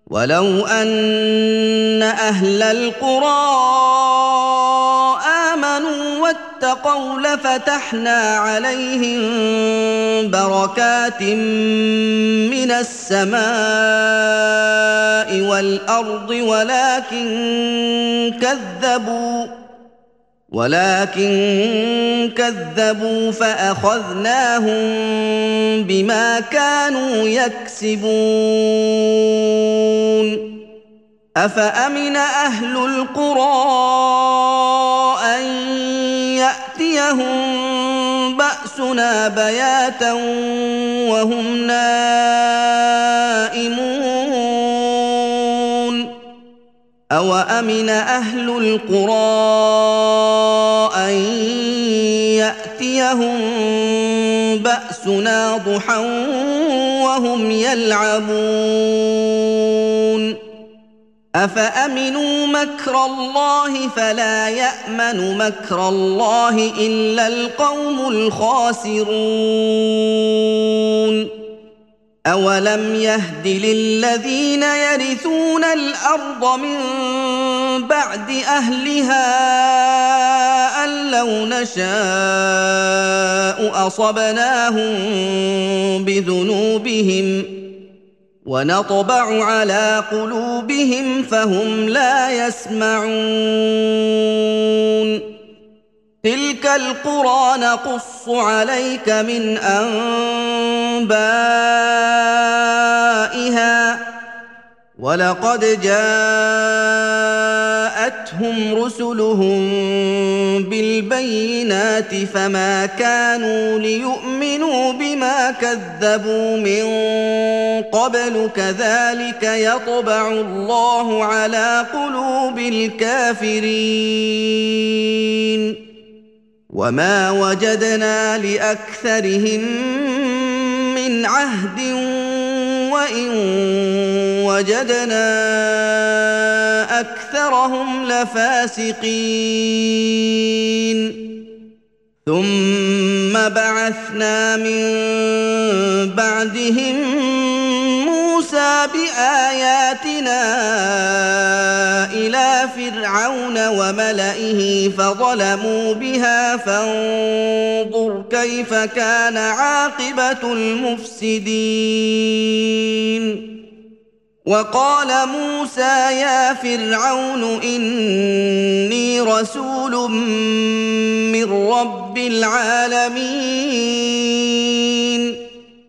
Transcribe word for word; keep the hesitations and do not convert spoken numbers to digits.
ولو أن أهل القرى آمنوا واتقوا لفتحنا عليهم بركات من السماء والأرض ولكن كذبوا ولكن كذبوا فأخذناهم بما كانوا يكسبون أفأمن أهل القرى أن يأتيهم بأسنا بياتا وهم نائمون أوأمن أهل القرى أن يأتيهم بأسنا ضحى وهم يلعبون أفأمنوا مكر الله فلا يأمن مكر الله إلا القوم الخاسرون أولم يهد للذين يرثون الأرض من بعد أهلها أن لو نشاء أصبناهم بذنوبهم ونطبع على قلوبهم فهم لا يسمعون تلك القرى نقص عليك من أنبائها ولقد جاءتهم رسلهم بالبينات فما كانوا ليؤمنوا بما كذبوا من قبل كذلك يطبع الله على قلوب الكافرين وما وجدنا لأكثرهم من عهد وإن وجدنا أكثرهم لفاسقين ثم بعثنا من بعدهم موسى بآياتنا إلى فرعون وملئه فظلموا بها فانظر كيف كان عاقبة المفسدين وقال موسى يا فرعون إني رسول من رب العالمين